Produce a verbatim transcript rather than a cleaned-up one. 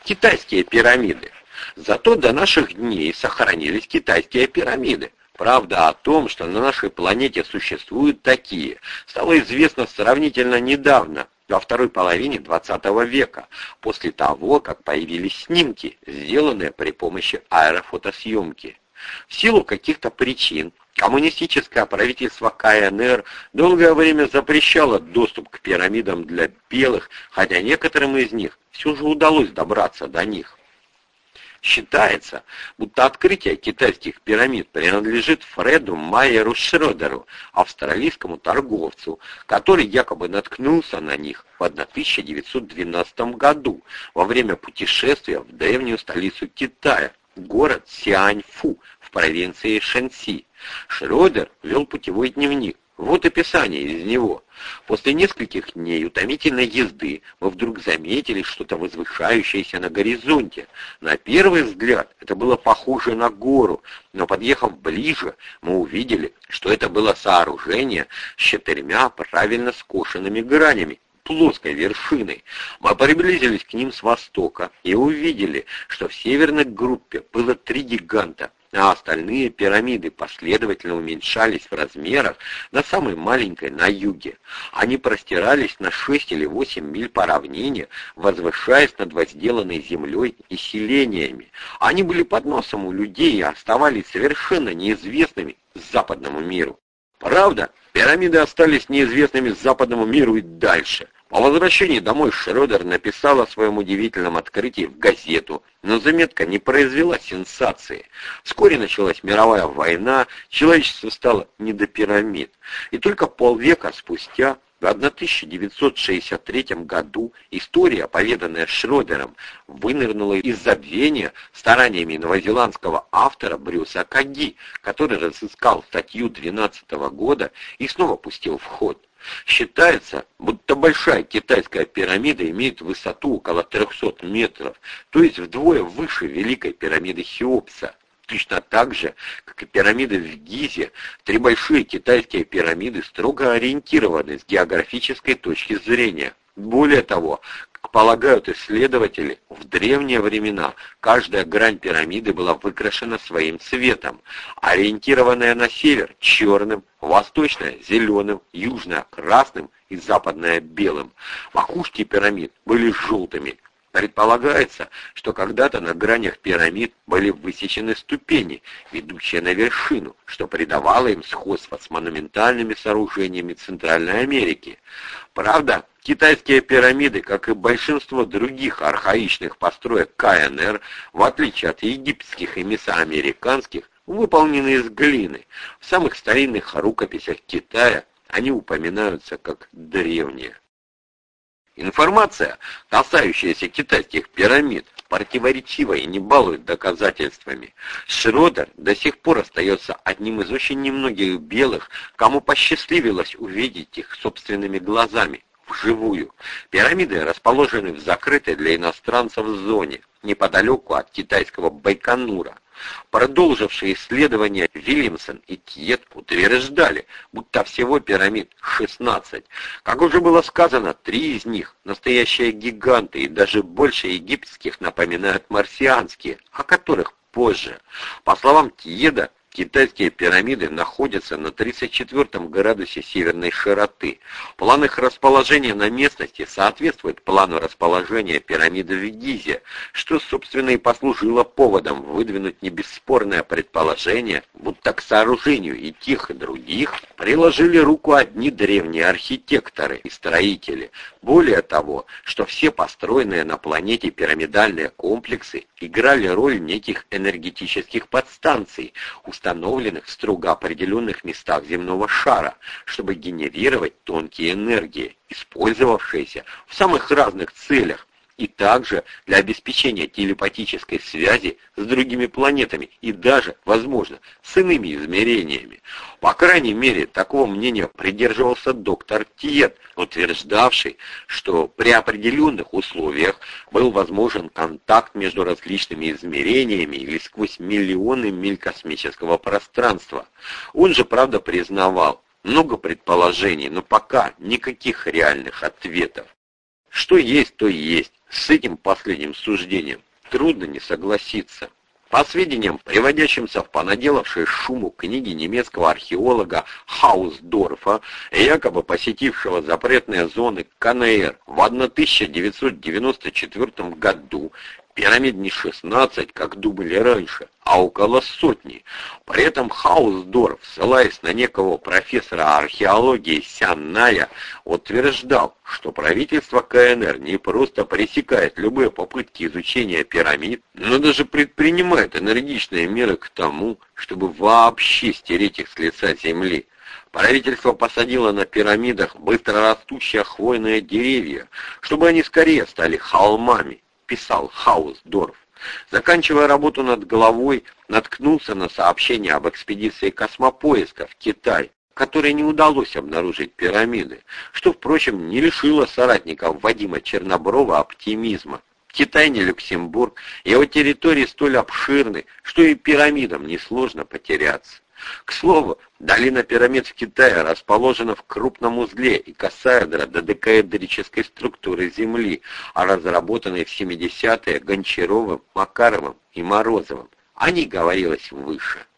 китайские пирамиды. Зато до наших дней сохранились китайские пирамиды. Правда о том, что на нашей планете существуют такие, стало известно сравнительно недавно, во второй половине двадцатого века, после того, как появились снимки, сделанные при помощи аэрофотосъемки. В силу каких-то причин коммунистическое правительство ка эн эр долгое время запрещало доступ к пирамидам для белых, хотя некоторым из них все же удалось добраться до них. Считается, будто открытие китайских пирамид принадлежит Фреду Майеру Шрёдеру, австралийскому торговцу, который якобы наткнулся на них в тысяча девятьсот двенадцатом году во время путешествия в древнюю столицу Китая, город Сианьфу в провинции Шэньси. Шрёдер вел путевой дневник. Вот описание из него. После нескольких дней утомительной езды мы вдруг заметили что-то возвышающееся на горизонте. На первый взгляд это было похоже на гору, но подъехав ближе, мы увидели, что это было сооружение с четырьмя правильно скошенными гранями, плоской вершиной. Мы приблизились к ним с востока и увидели, что в северной группе было три гиганта, а остальные пирамиды последовательно уменьшались в размерах до самой маленькой на юге. Они простирались на шесть или восемь миль по равнине, возвышаясь над возделанной землей и селениями. Они были под носом у людей и оставались совершенно неизвестными западному миру. Правда, пирамиды остались неизвестными западному миру и дальше. По возвращении домой Шрёдер написал о своем удивительном открытии в газету, но заметка не произвела сенсации. Вскоре началась мировая война, человечество стало не до пирамид. И только полвека спустя, в тысяча девятьсот шестьдесят третьем году, история, поведанная Шрёдером, вынырнула из забвения стараниями новозеландского автора Брюса Каги, который разыскал статью двенадцатого года и снова пустил в ход. Считается, будто большая китайская пирамида имеет высоту около трехсот метров, то есть вдвое выше Великой пирамиды Хеопса. Точно так же, как и пирамиды в Гизе, три большие китайские пирамиды строго ориентированы с географической точки зрения. Более того, как полагают исследователи, в древние времена каждая грань пирамиды была выкрашена своим цветом, ориентированная на север – черным, восточная – зеленым, южная – красным и западная – белым. Макушки пирамид были желтыми. Предполагается, что когда-то на гранях пирамид были высечены ступени, ведущие на вершину, что придавало им сходство с монументальными сооружениями Центральной Америки. Правда, китайские пирамиды, как и большинство других архаичных построек ка эн эр, в отличие от египетских и месоамериканских, выполнены из глины. В самых старинных рукописях Китая они упоминаются как древние. Информация, касающаяся китайских пирамид, противоречива и не балует доказательствами. Шрёдер до сих пор остается одним из очень немногих белых, кому посчастливилось увидеть их собственными глазами, вживую. Пирамиды расположены в закрытой для иностранцев зоне, неподалеку от китайского Байконура. Продолжившие исследования Вильямсон и Тьет утверждали, будто всего пирамид шестнадцать. Как уже было сказано, три из них – настоящие гиганты, и даже больше египетских напоминают марсианские, о которых позже. По словам Тьеда, китайские пирамиды находятся на тридцать четвёртом градусе северной широты. План их расположения на местности соответствует плану расположения пирамиды в Гизе, что, собственно, и послужило поводом выдвинуть небесспорное предположение, будто к сооружению и тех, и других приложили руку одни древние архитекторы и строители. Более того, что все построенные на планете пирамидальные комплексы играли роль неких энергетических подстанций, установленных в строго определенных местах земного шара, чтобы генерировать тонкие энергии, использовавшиеся в самых разных целях, и также для обеспечения телепатической связи с другими планетами и даже, возможно, с иными измерениями. По крайней мере, такого мнения придерживался доктор Тьет, утверждавший, что при определенных условиях был возможен контакт между различными измерениями или сквозь миллионы миль космического пространства. Он же, правда, признавал много предположений, но пока никаких реальных ответов. Что есть, то и есть. С этим последним суждением трудно не согласиться. По сведениям, приводящимся в понаделавшей шуму книги немецкого археолога Хаусдорфа, якобы посетившего запретные зоны КНР в тысяча девятьсот девяносто четвёртом году, пирамид не шестнадцать, как думали раньше, а около сотни. При этом Хаусдорф, ссылаясь на некого профессора археологии Сянная, утверждал, что правительство КНР не просто пресекает любые попытки изучения пирамид, но даже предпринимает энергичные меры к тому, чтобы вообще стереть их с лица земли. Правительство посадило на пирамидах быстрорастущие хвойные деревья, чтобы они скорее стали холмами, писал Хаусдорф. Заканчивая работу над головой, наткнулся на сообщение об экспедиции космопоиска в Китай, которой не удалось обнаружить пирамиды, что, впрочем, не лишило соратников Вадима Черноброва оптимизма. Китай не Люксембург, его территории столь обширны, что и пирамидам несложно потеряться. К слову, долина пирамид в Китае расположена в крупном узле икосаэдра додекаэдрической структуры Земли, разработанной в семидесятые Гончаровым, Макаровым и Морозовым. О ней говорилось выше.